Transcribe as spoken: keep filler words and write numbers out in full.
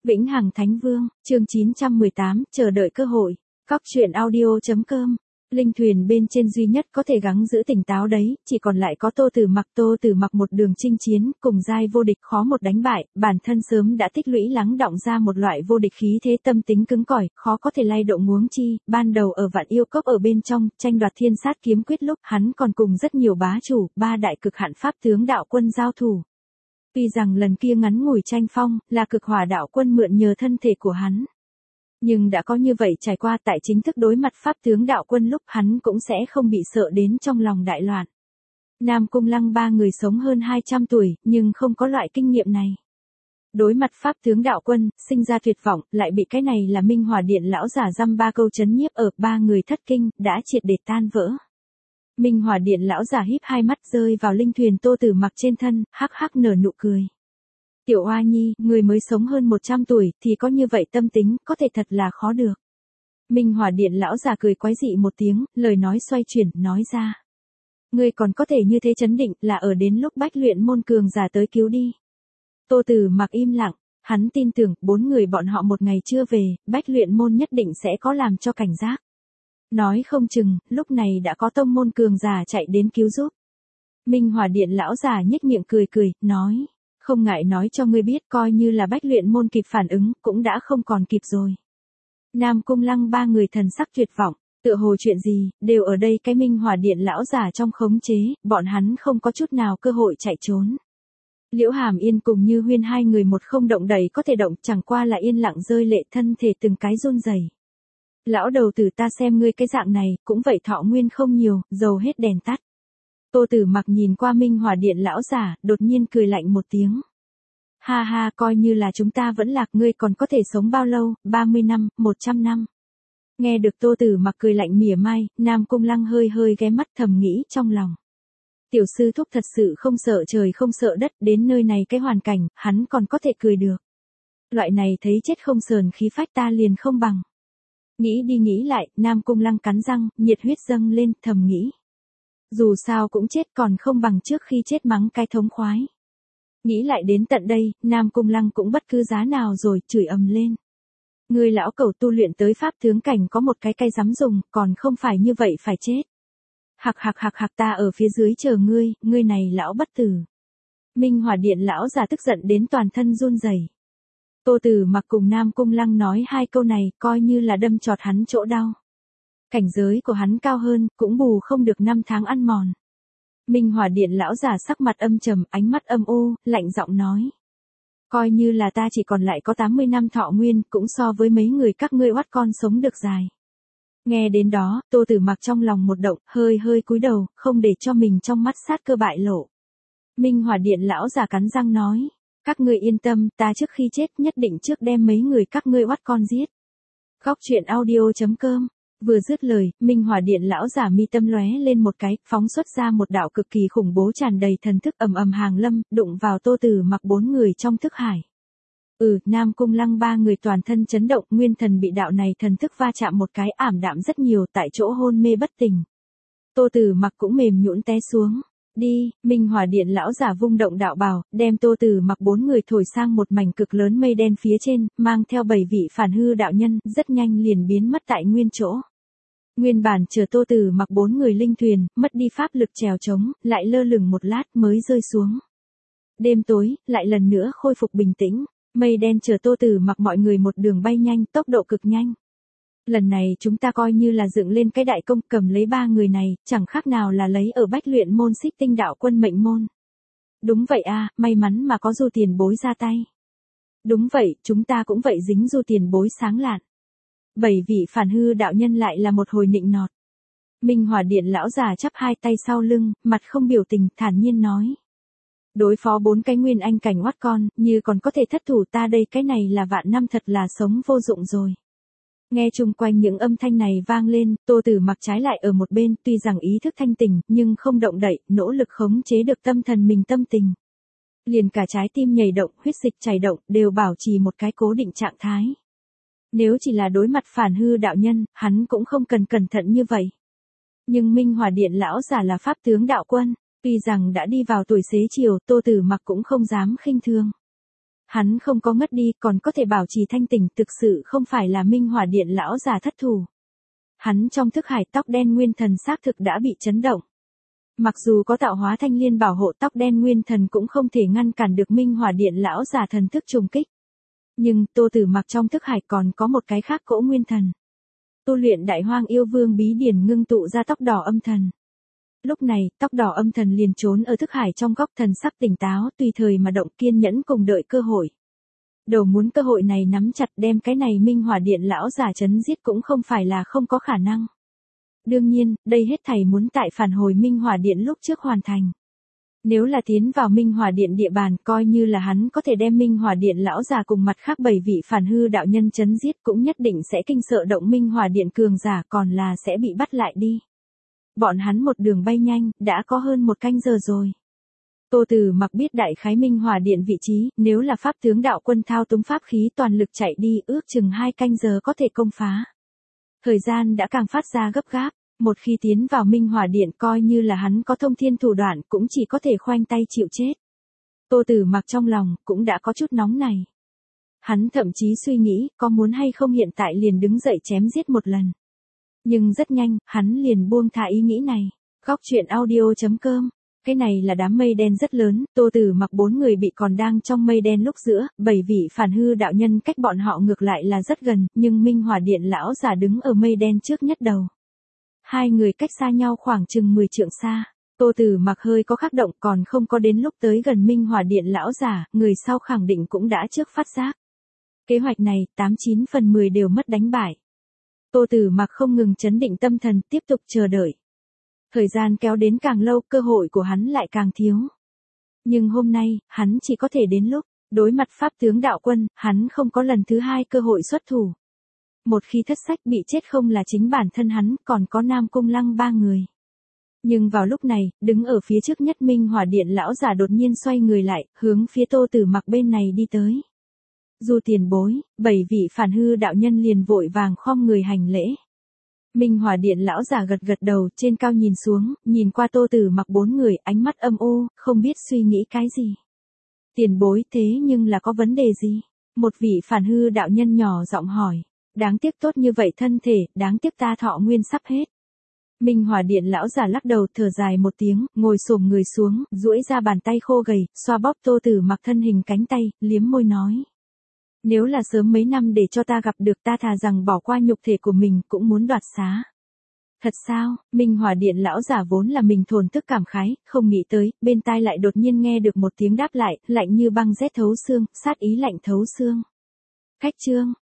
Vĩnh Hằng Thánh Vương, chương chín trăm mười tám, chờ đợi cơ hội. Cóc truyện audio chấm com. Linh thuyền bên trên duy nhất có thể gắng giữ tỉnh táo đấy, chỉ còn lại có Tô Tử Mặc. Tô Tử Mặc một đường chinh chiến, cùng giai vô địch khó một đánh bại, bản thân sớm đã tích lũy lắng đọng ra một loại vô địch khí thế, tâm tính cứng cỏi, khó có thể lay động huống chi. Ban đầu ở Vạn Yêu Cốc ở bên trong, tranh đoạt thiên sát kiếm quyết lúc, hắn còn cùng rất nhiều bá chủ, ba đại cực hạn pháp tướng đạo quân giao thủ. Tuy rằng lần kia ngắn ngủi tranh phong, là cực hỏa đạo quân mượn nhờ thân thể của hắn. Nhưng đã có như vậy trải qua, tại chính thức đối mặt pháp tướng đạo quân lúc, hắn cũng sẽ không bị sợ đến trong lòng đại loạn. Nam Cung Lăng ba người sống hơn hai trăm tuổi, nhưng không có loại kinh nghiệm này. Đối mặt pháp tướng đạo quân, sinh ra tuyệt vọng, lại bị cái này là Minh Hỏa Điện lão giả dăm ba câu chấn nhiếp ở, ba người thất kinh, đã triệt để tan vỡ. Minh Hỏa Điện lão giả híp hai mắt rơi vào linh thuyền Tô Tử Mặc trên thân, hắc hắc nở nụ cười. Tiểu Oa Nhi, người mới sống hơn một trăm tuổi, thì có như vậy tâm tính, có thể thật là khó được. Minh Hỏa Điện lão giả cười quái dị một tiếng, lời nói xoay chuyển, nói ra. Ngươi còn có thể như thế chấn định, là ở đến lúc bách luyện môn cường giả tới cứu đi. Tô Tử Mặc im lặng, hắn tin tưởng, bốn người bọn họ một ngày chưa về, bách luyện môn nhất định sẽ có làm cho cảnh giác. Nói không chừng, lúc này đã có tông môn cường giả chạy đến cứu giúp. Minh Hỏa Điện lão giả nhếch miệng cười cười, nói. Không ngại nói cho ngươi biết, coi như là bách luyện môn kịp phản ứng, cũng đã không còn kịp rồi. Nam Cung Lăng ba người thần sắc tuyệt vọng, tựa hồ chuyện gì, đều ở đây cái Minh Hỏa Điện lão giả trong khống chế, bọn hắn không có chút nào cơ hội chạy trốn. Liễu Hàm Yên cùng Như Huyên hai người một không động đậy có thể động, chẳng qua là yên lặng rơi lệ, thân thể từng cái run rẩy. Lão đầu tử, ta xem ngươi cái dạng này, cũng vậy, thọ nguyên không nhiều, dầu hết đèn tắt. Tô Tử Mặc nhìn qua Minh Hỏa Điện lão giả, đột nhiên cười lạnh một tiếng. Ha ha, coi như là chúng ta vẫn lạc, ngươi còn có thể sống bao lâu, ba mươi năm, một trăm năm. Nghe được Tô Tử Mặc cười lạnh mỉa mai, Nam Cung Lăng hơi hơi ghé mắt, thầm nghĩ trong lòng. Tiểu sư thúc thật sự không sợ trời không sợ đất, đến nơi này cái hoàn cảnh, hắn còn có thể cười được. Loại này thấy chết không sờn khí phách ta liền không bằng. Nghĩ đi nghĩ lại, Nam Cung Lăng cắn răng, nhiệt huyết dâng lên, thầm nghĩ. Dù sao cũng chết, còn không bằng trước khi chết mắng cái thống khoái. Nghĩ lại đến tận đây, Nam Cung Lăng cũng bất cứ giá nào rồi, chửi ầm lên. Ngươi lão cẩu, tu luyện tới pháp tướng cảnh có một cái cây dám dùng, còn không phải như vậy phải chết. Hạc hạc hạc hạc, ta ở phía dưới chờ ngươi, ngươi này lão bất tử. Minh Hỏa Điện lão già tức giận đến toàn thân run rẩy. Tô Tử Mặc cùng Nam Cung Lăng nói hai câu này, coi như là đâm chọt hắn chỗ đau. Cảnh giới của hắn cao hơn, cũng bù không được năm tháng ăn mòn. Minh Hỏa Điện lão giả sắc mặt âm trầm, ánh mắt âm u, lạnh giọng nói. Coi như là ta chỉ còn lại có tám mươi năm thọ nguyên, cũng so với mấy người các ngươi oát con sống được dài. Nghe đến đó, Tô Tử Mặc trong lòng một động, hơi hơi cúi đầu, không để cho mình trong mắt sát cơ bại lộ. Minh Hỏa Điện lão giả cắn răng nói. Các ngươi yên tâm, ta trước khi chết nhất định trước đem mấy người các ngươi oát con giết. Cóc truyện audio chấm com. Vừa dứt lời, Minh Hỏa Điện lão giả mi tâm lóe lên một cái, phóng xuất ra một đạo cực kỳ khủng bố tràn đầy thần thức ầm ầm hàng lâm, đụng vào Tô Tử Mặc bốn người trong thức hải. Ừ, Nam Cung Lăng ba người toàn thân chấn động, nguyên thần bị đạo này thần thức va chạm một cái, ảm đạm rất nhiều, tại chỗ hôn mê bất tỉnh. Tô Tử Mặc cũng mềm nhũn té xuống. Đi, Minh Hỏa Điện lão giả vung động đạo bào, đem Tô Tử Mặc bốn người thổi sang một mảnh cực lớn mây đen phía trên, mang theo bảy vị phản hư đạo nhân, rất nhanh liền biến mất tại nguyên chỗ. Nguyên bản chờ Tô Tử Mặc bốn người linh thuyền, mất đi pháp lực chèo chống, lại lơ lửng một lát mới rơi xuống. Đêm tối, lại lần nữa khôi phục bình tĩnh, mây đen chờ Tô Tử Mặc mọi người một đường bay nhanh, tốc độ cực nhanh. Lần này chúng ta coi như là dựng lên cái đại công, cầm lấy ba người này, chẳng khác nào là lấy ở bách luyện môn Xích Tinh đạo quân mệnh môn. Đúng vậy a, may mắn mà có Du tiền bối ra tay. Đúng vậy, chúng ta cũng vậy, dính Du tiền bối sáng lạn. Bảy vị phản hư đạo nhân lại là một hồi nịnh nọt. Minh Hỏa Điện lão già chắp hai tay sau lưng, mặt không biểu tình, thản nhiên nói. Đối phó bốn cái nguyên anh cảnh oát con, như còn có thể thất thủ, ta đây cái này là vạn năm thật là sống vô dụng rồi. Nghe chung quanh những âm thanh này vang lên, Tô Tử Mặc trái lại ở một bên, tuy rằng ý thức thanh tỉnh, nhưng không động đậy, nỗ lực khống chế được tâm thần mình tâm tình. Liền cả trái tim nhảy động, huyết dịch chảy động, đều bảo trì một cái cố định trạng thái. Nếu chỉ là đối mặt phản hư đạo nhân, hắn cũng không cần cẩn thận như vậy. Nhưng Minh Hỏa Điện lão giả là pháp tướng đạo quân, tuy rằng đã đi vào tuổi xế chiều, Tô Tử Mặc cũng không dám khinh thường. Hắn không có ngất đi, còn có thể bảo trì thanh tỉnh, thực sự không phải là Minh Hỏa Điện lão già thất thủ. Hắn trong thức hải tóc đen nguyên thần xác thực đã bị chấn động. Mặc dù có tạo hóa thanh liên bảo hộ, tóc đen nguyên thần cũng không thể ngăn cản được Minh Hỏa Điện lão già thần thức trùng kích. Nhưng Tô Tử Mặc trong thức hải còn có một cái khác cỗ nguyên thần. Tu luyện Đại Hoang Yêu Vương bí điển ngưng tụ ra tóc đỏ âm thần. Lúc này, tóc đỏ âm thần liền trốn ở thức hải trong góc, thần sắc tỉnh táo, tùy thời mà động, kiên nhẫn cùng đợi cơ hội. Đầu muốn cơ hội này nắm chặt, đem cái này Minh Hỏa Điện lão giả chấn giết cũng không phải là không có khả năng. Đương nhiên, đây hết thảy muốn tại phản hồi Minh Hỏa Điện lúc trước hoàn thành. Nếu là tiến vào Minh Hỏa Điện địa bàn, coi như là hắn có thể đem Minh Hỏa Điện lão già cùng mặt khác bảy vị phản hư đạo nhân chấn giết, cũng nhất định sẽ kinh sợ động Minh Hỏa Điện cường giả, còn là sẽ bị bắt lại đi. Bọn hắn một đường bay nhanh, đã có hơn một canh giờ rồi. Tô Tử Mặc biết đại khái Minh Hỏa Điện vị trí, nếu là pháp tướng đạo quân thao túng pháp khí toàn lực chạy đi, ước chừng hai canh giờ có thể công phá. Thời gian đã càng phát ra gấp gáp, một khi tiến vào Minh Hỏa Điện, coi như là hắn có thông thiên thủ đoạn cũng chỉ có thể khoanh tay chịu chết. Tô Tử Mặc trong lòng cũng đã có chút nóng này. Hắn thậm chí suy nghĩ có muốn hay không hiện tại liền đứng dậy chém giết một lần. Nhưng rất nhanh, hắn liền buông thả ý nghĩ này. Góc truyện audio chấm com. Cái này là đám mây đen rất lớn, Tô Tử Mặc bốn người bị còn đang trong mây đen lúc giữa, bảy vị phản hư đạo nhân cách bọn họ ngược lại là rất gần, nhưng Minh Hỏa Điện lão giả đứng ở mây đen trước nhất đầu. Hai người cách xa nhau khoảng chừng mười trượng xa. Tô Tử Mặc hơi có khắc động, còn không có đến lúc tới gần Minh Hỏa Điện lão giả, người sau khẳng định cũng đã trước phát giác. Kế hoạch này, tám chín phần mười đều mất đánh bại. Tô Tử Mặc không ngừng chấn định tâm thần, tiếp tục chờ đợi. Thời gian kéo đến càng lâu, cơ hội của hắn lại càng thiếu. Nhưng hôm nay, hắn chỉ có thể đến lúc, đối mặt pháp tướng đạo quân, hắn không có lần thứ hai cơ hội xuất thủ. Một khi thất sách bị chết không là chính bản thân hắn, còn có Nam Cung Lăng ba người. Nhưng vào lúc này, đứng ở phía trước nhất Minh Hỏa Điện lão giả đột nhiên xoay người lại, hướng phía Tô Tử Mặc bên này đi tới. Dù tiền bối, bảy vị phản hư đạo nhân liền vội vàng khom người hành lễ. Minh Hỏa Điện lão giả gật gật đầu, trên cao nhìn xuống, nhìn qua Tô Tử Mặc bốn người, ánh mắt âm u, không biết suy nghĩ cái gì. Tiền bối, thế nhưng là có vấn đề gì? Một vị phản hư đạo nhân nhỏ giọng hỏi. Đáng tiếc tốt như vậy thân thể, đáng tiếc ta thọ nguyên sắp hết. Minh Hỏa Điện lão giả lắc đầu, thở dài một tiếng, ngồi xổm người xuống, duỗi ra bàn tay khô gầy, xoa bóp Tô Tử Mặc thân hình cánh tay, liếm môi nói. Nếu là sớm mấy năm để cho ta gặp được, ta thà rằng bỏ qua nhục thể của mình cũng muốn đoạt xá. Thật sao? Minh Hỏa Điện lão giả vốn là mình thổn thức cảm khái, không nghĩ tới, bên tai lại đột nhiên nghe được một tiếng đáp lại, lạnh như băng rét thấu xương, sát ý lạnh thấu xương. Khách trương,